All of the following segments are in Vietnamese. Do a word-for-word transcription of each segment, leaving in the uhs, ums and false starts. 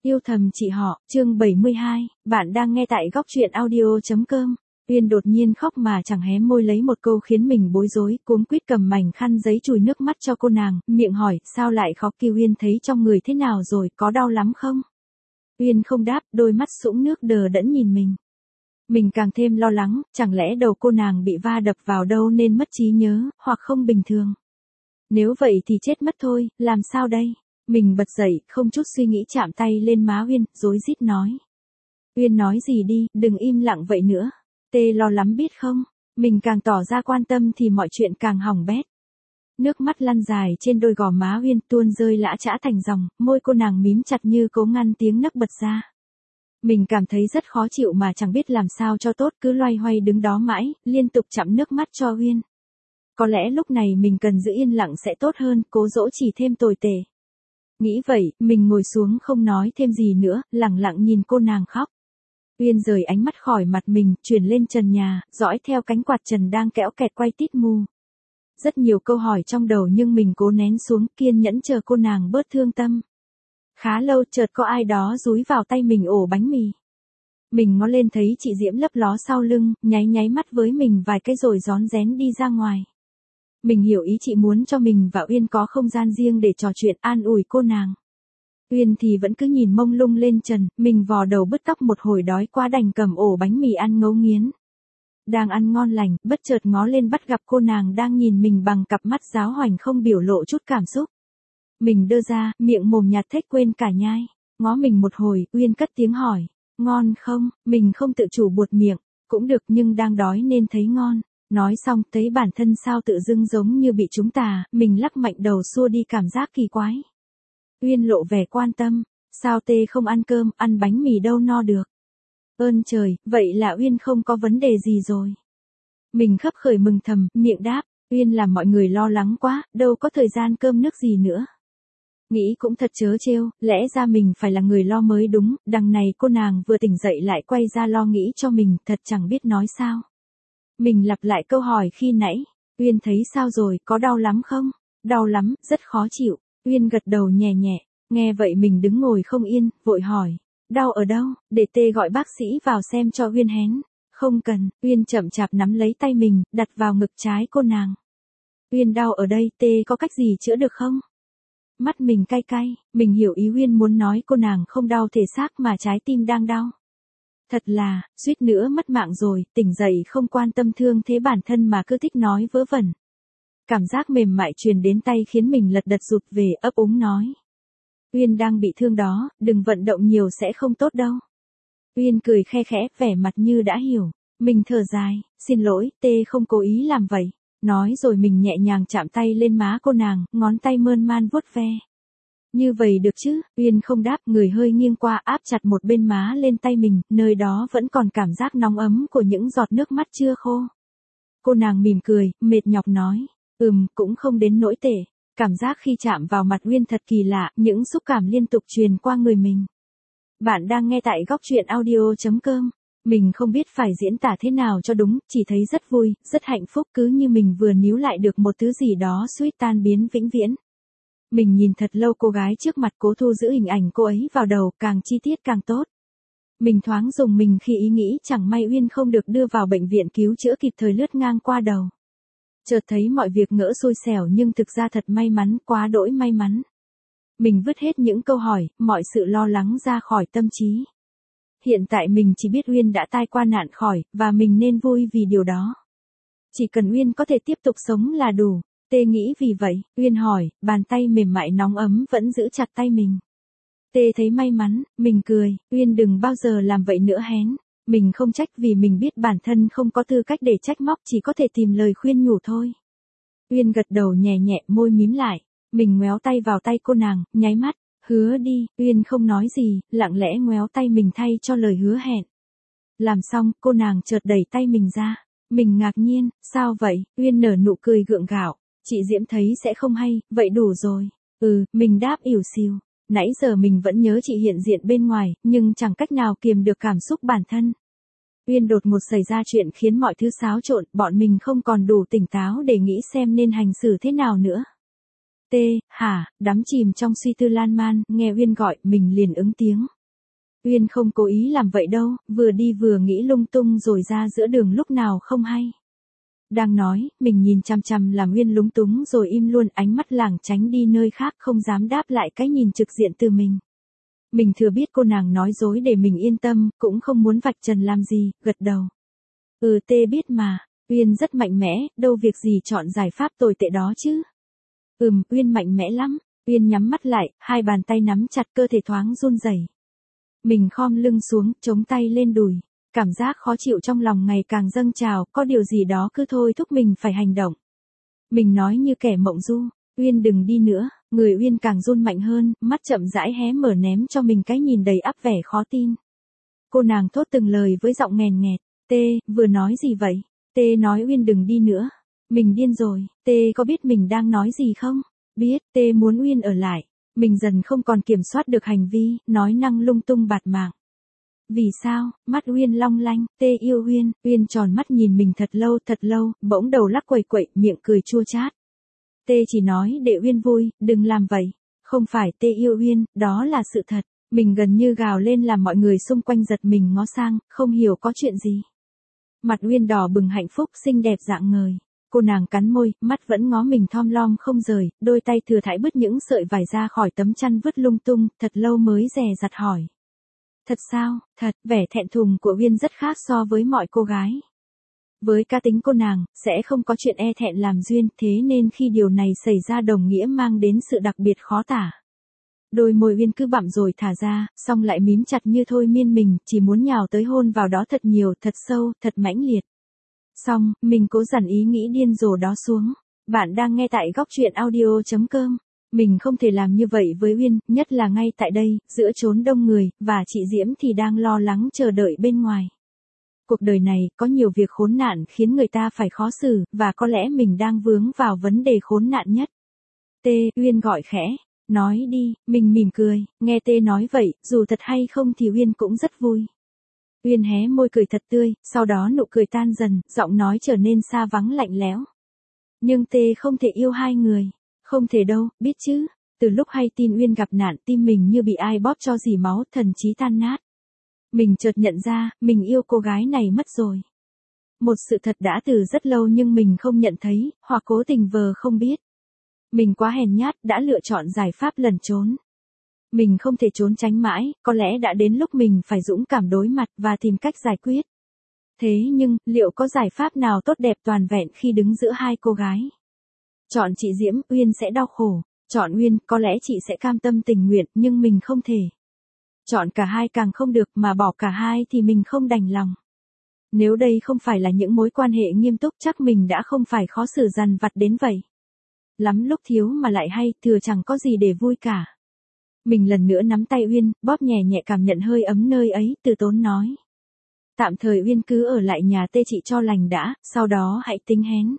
Yêu thầm chị họ, chương bảy mươi hai, bạn đang nghe tại góc truyện audio.com. Uyên đột nhiên khóc mà chẳng hé môi lấy một câu khiến mình bối rối, cuống quýt cầm mảnh khăn giấy chùi nước mắt cho cô nàng, miệng hỏi, sao lại khóc? Kiều Uyên thấy trong người thế nào rồi, có đau lắm không? Uyên không đáp, đôi mắt sũng nước đờ đẫn nhìn mình. Mình càng thêm lo lắng, chẳng lẽ đầu cô nàng bị va đập vào đâu nên mất trí nhớ, hoặc không bình thường. Nếu vậy thì chết mất thôi, làm sao đây? Mình bật dậy, không chút suy nghĩ chạm tay lên má Uyên, rối rít nói. Uyên nói gì đi, đừng im lặng vậy nữa. Tê lo lắm biết không? Mình càng tỏ ra quan tâm thì mọi chuyện càng hỏng bét. Nước mắt lăn dài trên đôi gò má Uyên tuôn rơi lã chã thành dòng, môi cô nàng mím chặt như cố ngăn tiếng nấc bật ra. Mình cảm thấy rất khó chịu mà chẳng biết làm sao cho tốt, cứ loay hoay đứng đó mãi, liên tục chặm nước mắt cho Uyên. Có lẽ lúc này mình cần giữ yên lặng sẽ tốt hơn, cố dỗ chỉ thêm tồi tệ. Nghĩ vậy, mình ngồi xuống không nói thêm gì nữa, lặng lặng nhìn cô nàng khóc. Uyên rời ánh mắt khỏi mặt mình, chuyển lên trần nhà, dõi theo cánh quạt trần đang kéo kẹt quay tít mù. Rất nhiều câu hỏi trong đầu nhưng mình cố nén xuống, kiên nhẫn chờ cô nàng bớt thương tâm. Khá lâu chợt có ai đó dúi vào tay mình ổ bánh mì. Mình ngó lên thấy chị Diễm lấp ló sau lưng, nháy nháy mắt với mình vài cái rồi rón rén đi ra ngoài. Mình hiểu ý chị muốn cho mình và Uyên có không gian riêng để trò chuyện, an ủi cô nàng. Uyên thì vẫn cứ nhìn mông lung lên trần, mình vò đầu bứt tóc một hồi đói quá đành cầm ổ bánh mì ăn ngấu nghiến. Đang ăn ngon lành, bất chợt ngó lên bắt gặp cô nàng đang nhìn mình bằng cặp mắt giáo hoành không biểu lộ chút cảm xúc. Mình đơ ra, miệng mồm nhạt thếch quên cả nhai. Ngó mình một hồi, Uyên cất tiếng hỏi, ngon không? Mình không tự chủ buột miệng, cũng được nhưng đang đói nên thấy ngon. Nói xong, thấy bản thân sao tự dưng giống như bị trúng tà, mình lắc mạnh đầu xua đi cảm giác kỳ quái. Uyên lộ vẻ quan tâm, sao tê không ăn cơm, ăn bánh mì đâu no được. Ơn trời, vậy là Uyên không có vấn đề gì rồi. Mình khấp khởi mừng thầm, miệng đáp, Uyên làm mọi người lo lắng quá, đâu có thời gian cơm nước gì nữa. Nghĩ cũng thật trớ trêu, lẽ ra mình phải là người lo mới đúng, đằng này cô nàng vừa tỉnh dậy lại quay ra lo nghĩ cho mình, thật chẳng biết nói sao. Mình lặp lại câu hỏi khi nãy, Uyên thấy sao rồi, có đau lắm không? Đau lắm, rất khó chịu. Uyên gật đầu nhẹ nhẹ, nghe vậy mình đứng ngồi không yên, vội hỏi, đau ở đâu, để tê gọi bác sĩ vào xem cho Uyên hén. Không cần, Uyên chậm chạp nắm lấy tay mình, đặt vào ngực trái cô nàng. Uyên đau ở đây, tê có cách gì chữa được không? Mắt mình cay cay, mình hiểu ý Uyên muốn nói cô nàng không đau thể xác mà trái tim đang đau. Thật là, suýt nữa mất mạng rồi, tỉnh dậy không quan tâm thương thế bản thân mà cứ thích nói vớ vẩn. Cảm giác mềm mại truyền đến tay khiến mình lật đật rụt về, ấp úng nói. Uyên đang bị thương đó, đừng vận động nhiều sẽ không tốt đâu. Uyên cười khe khẽ, vẻ mặt như đã hiểu. Mình thở dài, xin lỗi, tê không cố ý làm vậy. Nói rồi mình nhẹ nhàng chạm tay lên má cô nàng, ngón tay mơn man vuốt ve. Như vậy được chứ? Uyên không đáp, người hơi nghiêng qua áp chặt một bên má lên tay mình, nơi đó vẫn còn cảm giác nóng ấm của những giọt nước mắt chưa khô. Cô nàng mỉm cười, mệt nhọc nói, ừm, cũng không đến nỗi tệ. Cảm giác khi chạm vào mặt Uyên thật kỳ lạ, những xúc cảm liên tục truyền qua người mình. Bạn đang nghe tại góc truyện audio.com. Mình không biết phải diễn tả thế nào cho đúng, chỉ thấy rất vui, rất hạnh phúc, cứ như mình vừa níu lại được một thứ gì đó suýt tan biến vĩnh viễn. Mình nhìn thật lâu cô gái trước mặt, cố thu giữ hình ảnh cô ấy vào đầu, càng chi tiết càng tốt. Mình thoáng dùng mình khi ý nghĩ chẳng may Uyên không được đưa vào bệnh viện cứu chữa kịp thời lướt ngang qua đầu. Chợt thấy mọi việc ngỡ xui xẻo nhưng thực ra thật may mắn, quá đỗi may mắn. Mình vứt hết những câu hỏi, mọi sự lo lắng ra khỏi tâm trí. Hiện tại mình chỉ biết Uyên đã tai qua nạn khỏi, và mình nên vui vì điều đó. Chỉ cần Uyên có thể tiếp tục sống là đủ. Tê nghĩ vì vậy, Uyên hỏi, bàn tay mềm mại nóng ấm vẫn giữ chặt tay mình. Tê thấy may mắn, mình cười, Uyên đừng bao giờ làm vậy nữa hén. Mình không trách vì mình biết bản thân không có tư cách để trách móc, chỉ có thể tìm lời khuyên nhủ thôi. Uyên gật đầu nhẹ nhẹ, môi mím lại. Mình ngoéo tay vào tay cô nàng, nháy mắt, hứa đi. Uyên không nói gì, lặng lẽ ngoéo tay mình thay cho lời hứa hẹn. Làm xong, cô nàng chợt đẩy tay mình ra. Mình ngạc nhiên, sao vậy? Uyên nở nụ cười gượng gạo. Chị Diễm thấy sẽ không hay, vậy đủ rồi. Ừ, mình đáp ỉu xìu. Nãy giờ mình vẫn nhớ chị hiện diện bên ngoài, nhưng chẳng cách nào kiềm được cảm xúc bản thân. Uyên đột ngột xảy ra chuyện khiến mọi thứ xáo trộn, bọn mình không còn đủ tỉnh táo để nghĩ xem nên hành xử thế nào nữa. Tê, hả, đắm chìm trong suy tư lan man, nghe Uyên gọi, mình liền ứng tiếng. Uyên không cố ý làm vậy đâu, vừa đi vừa nghĩ lung tung rồi ra giữa đường lúc nào không hay. Đang nói, mình nhìn chằm chằm làm Uyên lúng túng rồi im luôn, ánh mắt lảng tránh đi nơi khác không dám đáp lại cái nhìn trực diện từ mình. Mình thừa biết cô nàng nói dối để mình yên tâm, cũng không muốn vạch trần làm gì, gật đầu. Ừ tê biết mà, Uyên rất mạnh mẽ, đâu việc gì chọn giải pháp tồi tệ đó chứ. Ừm, Uyên mạnh mẽ lắm. Uyên nhắm mắt lại, hai bàn tay nắm chặt, cơ thể thoáng run rẩy. Mình khom lưng xuống, chống tay lên đùi. Cảm giác khó chịu trong lòng ngày càng dâng trào, có điều gì đó cứ thôi thúc mình phải hành động. Mình nói như kẻ mộng du, Uyên đừng đi nữa. Người Uyên càng run mạnh hơn, mắt chậm rãi hé mở ném cho mình cái nhìn đầy ắp vẻ khó tin. Cô nàng thốt từng lời với giọng nghèn nghẹt. Tê, vừa nói gì vậy? Tê nói Uyên đừng đi nữa. Mình điên rồi, Tê có biết mình đang nói gì không? Biết, Tê muốn Uyên ở lại. Mình dần không còn kiểm soát được hành vi, nói năng lung tung bạt mạng. Vì sao? Mắt Uyên long lanh, Tê yêu Uyên. Uyên tròn mắt nhìn mình thật lâu thật lâu, bỗng đầu lắc quẩy quậy, miệng cười chua chát. Tê chỉ nói để Uyên vui, đừng làm vậy. Không phải Tê yêu Uyên, đó là sự thật. Mình gần như gào lên làm mọi người xung quanh giật mình ngó sang, không hiểu có chuyện gì. Mặt Uyên đỏ bừng hạnh phúc, xinh đẹp rạng ngời. Cô nàng cắn môi, mắt vẫn ngó mình thom lom không rời, đôi tay thừa thãi bứt những sợi vải ra khỏi tấm chăn vứt lung tung, thật lâu mới dè dặt hỏi. Thật sao? Thật, vẻ thẹn thùng của Uyên rất khác so với mọi cô gái. Với cá tính cô nàng, sẽ không có chuyện e thẹn làm duyên, thế nên khi điều này xảy ra đồng nghĩa mang đến sự đặc biệt khó tả. Đôi môi Uyên cứ bặm rồi thả ra, xong lại mím chặt như thôi miên mình, chỉ muốn nhào tới hôn vào đó thật nhiều, thật sâu, thật mãnh liệt. Xong, mình cố dằn ý nghĩ điên rồ đó xuống. Bạn đang nghe tại góc truyện audio chấm com. Mình không thể làm như vậy với Uyên, nhất là ngay tại đây, giữa chốn đông người, và chị Diễm thì đang lo lắng chờ đợi bên ngoài. Cuộc đời này, có nhiều việc khốn nạn khiến người ta phải khó xử, và có lẽ mình đang vướng vào vấn đề khốn nạn nhất. Tê, Uyên gọi khẽ. Nói đi, mình mỉm cười, nghe Tê nói vậy, dù thật hay không thì Uyên cũng rất vui. Uyên hé môi cười thật tươi, sau đó nụ cười tan dần, giọng nói trở nên xa vắng lạnh lẽo. Nhưng Tê không thể yêu hai người. Không thể đâu, biết chứ. Từ lúc hay tin Uyên gặp nạn, tim mình như bị ai bóp cho dì máu, thần trí tan nát. Mình chợt nhận ra, mình yêu cô gái này mất rồi. Một sự thật đã từ rất lâu nhưng mình không nhận thấy, hoặc cố tình vờ không biết. Mình quá hèn nhát, đã lựa chọn giải pháp lẩn trốn. Mình không thể trốn tránh mãi, có lẽ đã đến lúc mình phải dũng cảm đối mặt và tìm cách giải quyết. Thế nhưng, liệu có giải pháp nào tốt đẹp toàn vẹn khi đứng giữa hai cô gái? Chọn chị Diễm, Uyên sẽ đau khổ. Chọn Uyên, có lẽ chị sẽ cam tâm tình nguyện, nhưng mình không thể. Chọn cả hai càng không được, mà bỏ cả hai thì mình không đành lòng. Nếu đây không phải là những mối quan hệ nghiêm túc chắc mình đã không phải khó xử dằn vặt đến vậy. Lắm lúc thiếu mà lại hay, thừa chẳng có gì để vui cả. Mình lần nữa nắm tay Uyên, bóp nhẹ nhẹ cảm nhận hơi ấm nơi ấy, từ tốn nói. Tạm thời Uyên cứ ở lại nhà Tê chị cho lành đã, sau đó hãy tính hén.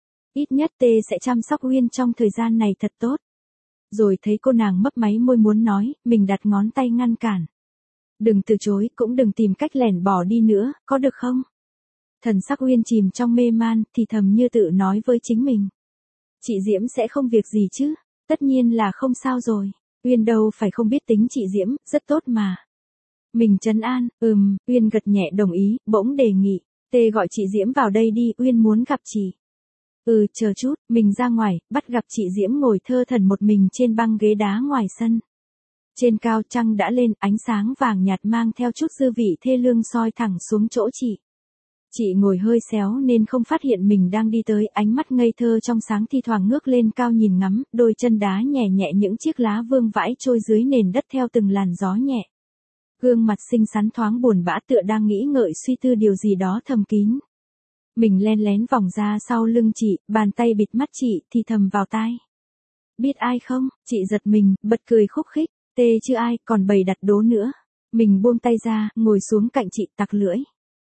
Ít nhất Tê sẽ chăm sóc Uyên trong thời gian này thật tốt. Rồi thấy cô nàng mấp máy môi muốn nói, mình đặt ngón tay ngăn cản. Đừng từ chối, cũng đừng tìm cách lẻn bỏ đi nữa, có được không? Thần sắc Uyên chìm trong mê man, thì thầm như tự nói với chính mình. Chị Diễm sẽ không việc gì chứ? Tất nhiên là không sao rồi. Uyên đâu phải không biết tính chị Diễm, rất tốt mà. Mình trấn an, ừm, Uyên gật nhẹ đồng ý, bỗng đề nghị. Tê gọi chị Diễm vào đây đi, Uyên muốn gặp chị. Ừ, chờ chút, mình ra ngoài, bắt gặp chị Diễm ngồi thơ thẩn một mình trên băng ghế đá ngoài sân. Trên cao trăng đã lên, ánh sáng vàng nhạt mang theo chút dư vị thê lương soi thẳng xuống chỗ chị. Chị ngồi hơi xéo nên không phát hiện mình đang đi tới, ánh mắt ngây thơ trong sáng thi thoảng ngước lên cao nhìn ngắm, đôi chân đá nhẹ nhẹ những chiếc lá vương vãi trôi dưới nền đất theo từng làn gió nhẹ. Gương mặt xinh xắn thoáng buồn bã tựa đang nghĩ ngợi suy tư điều gì đó thầm kín. Mình len lén vòng ra sau lưng chị, bàn tay bịt mắt chị, thì thầm vào tai. Biết ai không? Chị giật mình, bật cười khúc khích. Tê chứ ai, còn bày đặt đố nữa. Mình buông tay ra, ngồi xuống cạnh chị, tặc lưỡi.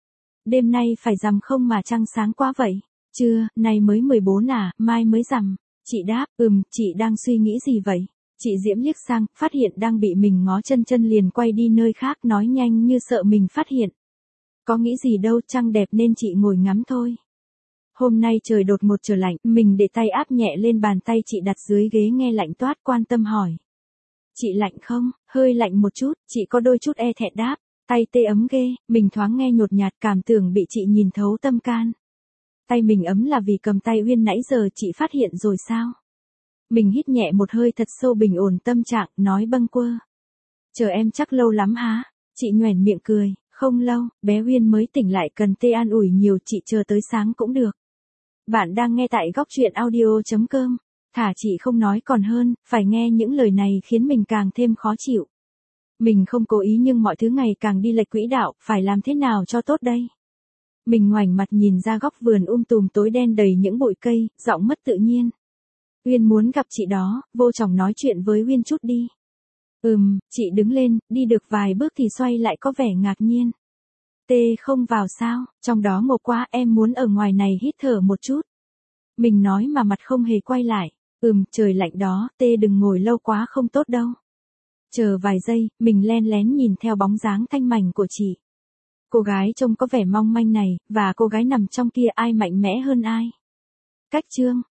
Đêm nay phải rằm không mà trăng sáng quá vậy? Chưa, nay mới mười bốn à, mai mới rằm. Chị đáp, ừm, chị đang suy nghĩ gì vậy? Chị Diễm liếc sang, phát hiện đang bị mình ngó chân chân liền quay đi nơi khác, nói nhanh như sợ mình phát hiện. Có nghĩ gì đâu, trăng đẹp nên chị ngồi ngắm thôi. Hôm nay trời đột ngột trở lạnh, mình để tay áp nhẹ lên bàn tay chị đặt dưới ghế nghe lạnh toát, quan tâm hỏi. Chị lạnh không? Hơi lạnh một chút, chị có đôi chút e thẹn đáp. Tay tê ấm ghê, mình thoáng nghe nhột nhạt cảm tưởng bị chị nhìn thấu tâm can. Tay mình ấm là vì cầm tay Uyên nãy giờ chị phát hiện rồi sao? Mình hít nhẹ một hơi thật sâu bình ổn tâm trạng, nói bâng quơ. Chờ em chắc lâu lắm hả? Chị nhoẻn miệng cười, không lâu, bé Uyên mới tỉnh lại cần tê an ủi nhiều, chị chờ tới sáng cũng được. Bạn đang nghe tại góc truyện audio.com. Thả chị không nói còn hơn, phải nghe những lời này khiến mình càng thêm khó chịu. Mình không cố ý nhưng mọi thứ ngày càng đi lệch quỹ đạo, phải làm thế nào cho tốt đây? Mình ngoảnh mặt nhìn ra góc vườn um tùm tối đen đầy những bụi cây, giọng mất tự nhiên. Uyên muốn gặp chị đó, vô chồng nói chuyện với Uyên chút đi. Ừm, chị đứng lên, đi được vài bước thì xoay lại có vẻ ngạc nhiên. Tê không vào sao, trong đó ngộp quá, em muốn ở ngoài này hít thở một chút. Mình nói mà mặt không hề quay lại. Ừm, trời lạnh đó, Tê đừng ngồi lâu quá không tốt đâu. Chờ vài giây, mình len lén nhìn theo bóng dáng thanh mảnh của chị. Cô gái trông có vẻ mong manh này, và cô gái nằm trong kia ai mạnh mẽ hơn ai? Cách chương